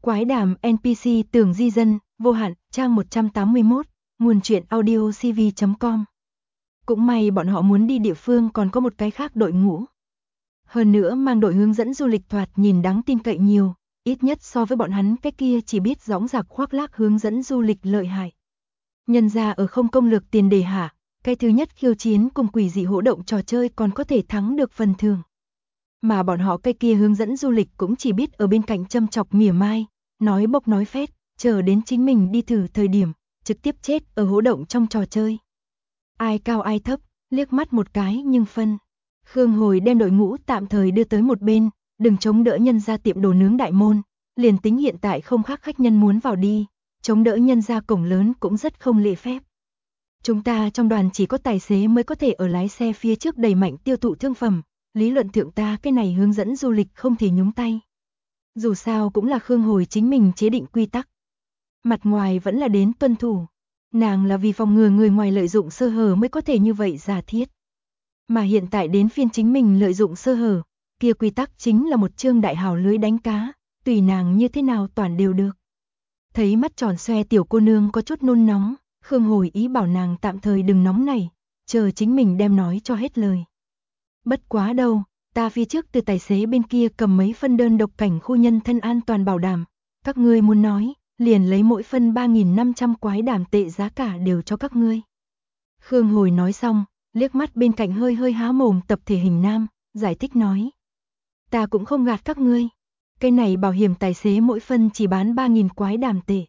Quái đàm NPC Tường Di Dân, vô hạn, trang 181, nguồn truyện audiocv.com. Cũng may bọn họ muốn đi địa phương còn có một cái khác đội ngũ. Hơn nữa mang đội hướng dẫn du lịch thoạt nhìn đáng tin cậy nhiều, ít nhất so với bọn hắn cái kia chỉ biết dõng dạc khoác lác hướng dẫn du lịch lợi hại. Nhân ra ở không công lược tiền đề hạ, cái thứ nhất khiêu chiến cùng quỷ dị hỗ động trò chơi còn có thể thắng được phần thưởng. Mà bọn họ cái kia hướng dẫn du lịch cũng chỉ biết ở bên cạnh châm chọc mỉa mai, nói bốc nói phét, chờ đến chính mình đi thử thời điểm, trực tiếp chết ở hỗ động trong trò chơi. Ai cao ai thấp, liếc mắt một cái nhưng phân. Khương Hồi đem đội ngũ tạm thời đưa tới một bên, đừng chống đỡ nhân ra tiệm đồ nướng đại môn, liền tính hiện tại không khác khách nhân muốn vào đi, chống đỡ nhân ra cổng lớn cũng rất không lễ phép. Chúng ta trong đoàn chỉ có tài xế mới có thể ở lái xe phía trước đẩy mạnh tiêu thụ thương phẩm, lý luận thượng ta cái này hướng dẫn du lịch không thể nhúng tay. Dù sao cũng là Khương Hồi chính mình chế định quy tắc. Mặt ngoài vẫn là đến tuân thủ. Nàng là vì phòng ngừa người ngoài lợi dụng sơ hở mới có thể như vậy giả thiết. Mà hiện tại đến phiên chính mình lợi dụng sơ hở, kia quy tắc chính là một chương đại hào lưới đánh cá, tùy nàng như thế nào toàn đều được. Thấy mắt tròn xoe tiểu cô nương có chút nôn nóng, Khương Hồi ý bảo nàng tạm thời đừng nóng này, chờ chính mình đem nói cho hết lời. Bất quá đâu, ta phía trước từ tài xế bên kia cầm mấy phân đơn độc cảnh khu nhân thân an toàn bảo đảm, các ngươi muốn nói, liền lấy mỗi phân 3.500 quái đảm tệ giá cả đều cho các ngươi. Khương Hồi nói xong, liếc mắt bên cạnh hơi hơi há mồm tập thể hình nam, giải thích nói. Ta cũng không gạt các ngươi, cái này bảo hiểm tài xế mỗi phân chỉ bán 3.000 quái đảm tệ.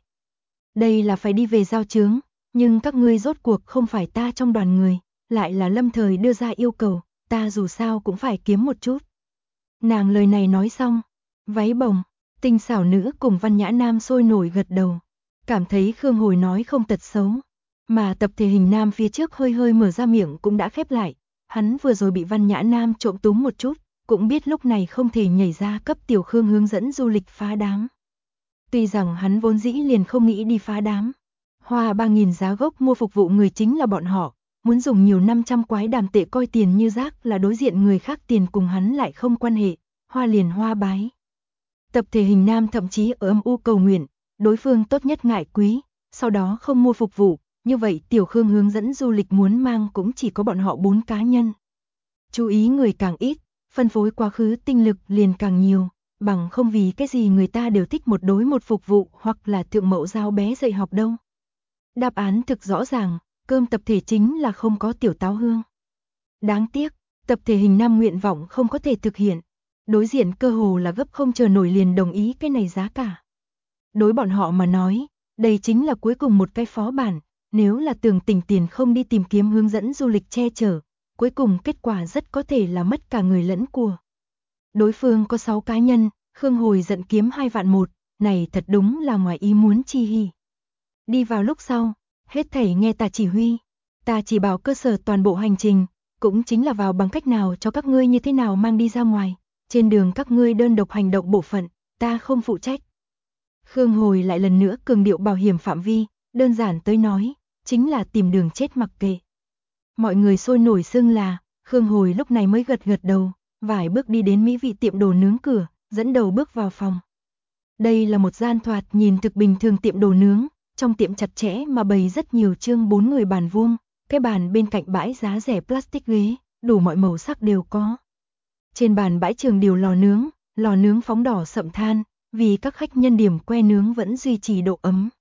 Đây là phải đi về giao chướng, nhưng các ngươi rốt cuộc không phải ta trong đoàn người, lại là lâm thời đưa ra yêu cầu, ta dù sao cũng phải kiếm một chút. Nàng lời này nói xong, váy bồng, tinh xảo nữ cùng văn nhã nam sôi nổi gật đầu, cảm thấy Khương Hồi nói không tật xấu. Mà tập thể hình nam phía trước hơi hơi mở ra miệng cũng đã khép lại, hắn vừa rồi bị văn nhã nam trộm túm một chút, cũng biết lúc này không thể nhảy ra cấp tiểu Khương hướng dẫn du lịch phá đám. Tuy rằng hắn vốn dĩ liền không nghĩ đi phá đám, hoa 3.000 giá gốc mua phục vụ người chính là bọn họ, muốn dùng nhiều 500 quái đàm tệ coi tiền như rác là đối diện người khác tiền cùng hắn lại không quan hệ, hoa liền hoa bái. Tập thể hình nam thậm chí ở âm u cầu nguyện, đối phương tốt nhất ngại quý, sau đó không mua phục vụ, như vậy tiểu Khương hướng dẫn du lịch muốn mang cũng chỉ có bọn họ 4 cá nhân. Chú ý người càng ít, phân phối quá khứ tinh lực liền càng nhiều, bằng không vì cái gì người ta đều thích một đối một phục vụ hoặc là thượng mẫu giáo bé dạy học đâu. Đáp án thực rõ ràng, cơm tập thể chính là không có tiểu táo hương. Đáng tiếc, tập thể hình nam nguyện vọng không có thể thực hiện, đối diện cơ hồ là gấp không chờ nổi liền đồng ý cái này giá cả. Đối bọn họ mà nói, đây chính là cuối cùng một cái phó bản, nếu là tưởng tỉnh tiền không đi tìm kiếm hướng dẫn du lịch che chở, cuối cùng kết quả rất có thể là mất cả người lẫn của. Đối phương có 6 cá nhân, Khương Hồi giận kiếm 2 vạn một, này thật đúng là ngoài ý muốn chi hỉ. Đi vào lúc sau, hết thảy nghe ta chỉ huy, ta chỉ bảo cơ sở toàn bộ hành trình, cũng chính là vào bằng cách nào cho các ngươi như thế nào mang đi ra ngoài, trên đường các ngươi đơn độc hành động bộ phận, ta không phụ trách. Khương Hồi lại lần nữa cường điệu bảo hiểm phạm vi, đơn giản tới nói, chính là tìm đường chết mặc kệ. Mọi người sôi nổi xưng là, Khương Hồi lúc này mới gật gật đầu, vài bước đi đến mỹ vị tiệm đồ nướng cửa, dẫn đầu bước vào phòng. Đây là một gian thoạt nhìn thực bình thường tiệm đồ nướng, trong tiệm chặt chẽ mà bày rất nhiều chương 4 người bàn vuông, cái bàn bên cạnh bãi giá rẻ plastic ghế, đủ mọi màu sắc đều có. Trên bàn bãi trường điều lò nướng phóng đỏ sậm than, vì các khách nhân điểm que nướng vẫn duy trì độ ấm.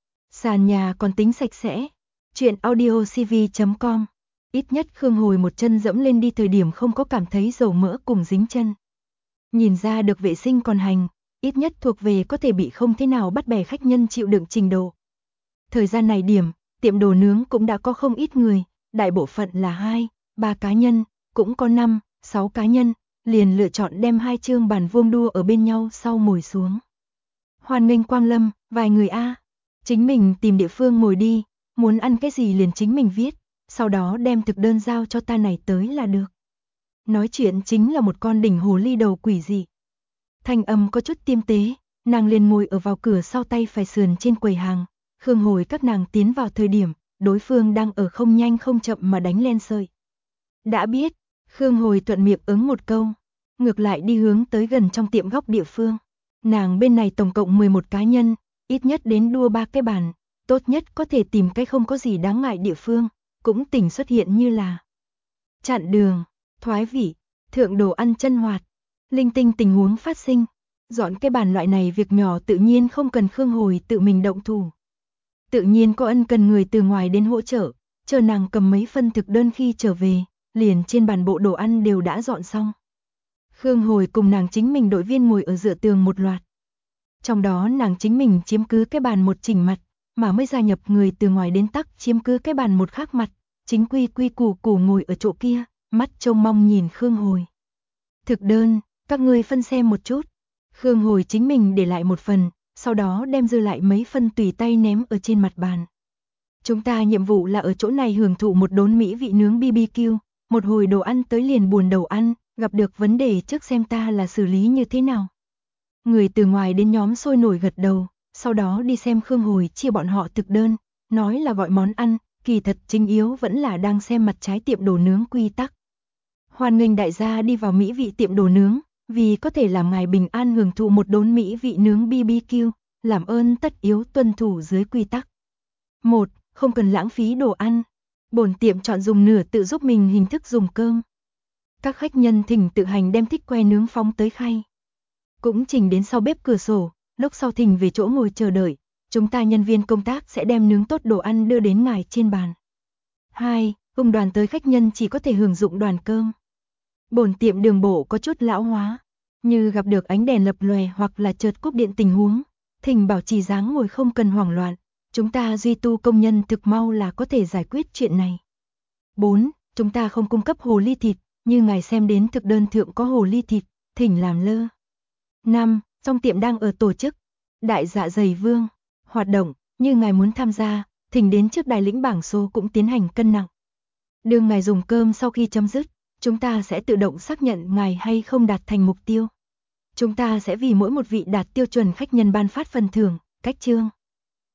Sàn nhà còn tính sạch sẽ. Chuyện audiocv.com. Ít nhất Khương Hồi một chân dẫm lên đi thời điểm không có cảm thấy dầu mỡ cùng dính chân. Nhìn ra được vệ sinh còn hành, ít nhất thuộc về có thể bị không thế nào bắt bẻ khách nhân chịu đựng trình độ. Thời gian này điểm, tiệm đồ nướng cũng đã có không ít người, đại bộ phận là 2, 3 cá nhân, cũng có 5, 6 cá nhân, liền lựa chọn đem 2 chương bàn vuông đua ở bên nhau sau ngồi xuống. Hoan nghênh quang lâm, vài người a. Chính mình tìm địa phương ngồi đi, muốn ăn cái gì liền chính mình viết, sau đó đem thực đơn giao cho ta này tới là được. Nói chuyện chính là một con đỉnh hồ ly đầu quỷ dị. Thanh âm có chút tiêm tế, nàng liền ngồi ở vào cửa sau tay phải sườn trên quầy hàng, Khương Hồi các nàng tiến vào thời điểm, đối phương đang ở không nhanh không chậm mà đánh len sợi. Đã biết, Khương Hồi thuận miệng ứng một câu, ngược lại đi hướng tới gần trong tiệm góc địa phương. Nàng bên này tổng cộng 11 cá nhân, ít nhất đến đua 3 cái bàn, tốt nhất có thể tìm cái không có gì đáng ngại địa phương, cũng tỉnh xuất hiện như là chặn đường, thoái vị, thượng đồ ăn chân hoạt, linh tinh tình huống phát sinh. Dọn cái bàn loại này việc nhỏ tự nhiên không cần Khương Hồi tự mình động thủ. Tự nhiên có ân cần người từ ngoài đến hỗ trợ, chờ nàng cầm mấy phân thực đơn khi trở về, liền trên bàn bộ đồ ăn đều đã dọn xong. Khương Hồi cùng nàng chính mình đội viên ngồi ở giữa tường một loạt. Trong đó nàng chính mình chiếm cứ cái bàn một chỉnh mặt, mà mới gia nhập người từ ngoài đến tắc chiếm cứ cái bàn một khác mặt, chính quy quy củ củ ngồi ở chỗ kia, mắt trông mong nhìn Khương Hồi. Thực đơn, các ngươi phân xem một chút. Khương Hồi chính mình để lại một phần, sau đó đem dư lại mấy phân tùy tay ném ở trên mặt bàn. Chúng ta nhiệm vụ là ở chỗ này hưởng thụ một đốn mỹ vị nướng BBQ, một hồi đồ ăn tới liền buồn đầu ăn, gặp được vấn đề trước xem ta là xử lý như thế nào. Người từ ngoài đến nhóm sôi nổi gật đầu, sau đó đi xem Khương Hồi chia bọn họ thực đơn, nói là gọi món ăn, kỳ thật chính yếu vẫn là đang xem mặt trái tiệm đồ nướng quy tắc. Hoan nghênh đại gia đi vào mỹ vị tiệm đồ nướng, vì có thể làm ngài bình an hưởng thụ một đốn mỹ vị nướng BBQ, làm ơn tất yếu tuân thủ dưới quy tắc. 1. Không cần lãng phí đồ ăn. Bổn tiệm chọn dùng nửa tự giúp mình hình thức dùng cơm. Các khách nhân thỉnh tự hành đem thích que nướng phóng tới khay. Cũng chỉnh đến sau bếp cửa sổ, lúc sau thỉnh về chỗ ngồi chờ đợi, chúng ta nhân viên công tác sẽ đem nướng tốt đồ ăn đưa đến ngài trên bàn. 2. Cùng đoàn tới khách nhân chỉ có thể hưởng dụng đoàn cơm. Bổn tiệm đường bộ có chút lão hóa, như gặp được ánh đèn lập lòe hoặc là chợt cúp điện tình huống, thỉnh bảo trì dáng ngồi không cần hoảng loạn, chúng ta duy tu công nhân thực mau là có thể giải quyết chuyện này. 4. Chúng ta không cung cấp hồ ly thịt, như ngài xem đến thực đơn thượng có hồ ly thịt, thỉnh làm lơ. 5. Trong tiệm đang ở tổ chức Đại Dạ Dày Vương hoạt động, như ngài muốn tham gia, thỉnh đến trước đài lĩnh bảng số cũng tiến hành cân nặng. Đương ngài dùng cơm sau khi chấm dứt, chúng ta sẽ tự động xác nhận ngài hay không đạt thành mục tiêu. Chúng ta sẽ vì mỗi một vị đạt tiêu chuẩn khách nhân ban phát phần thưởng, cách chương.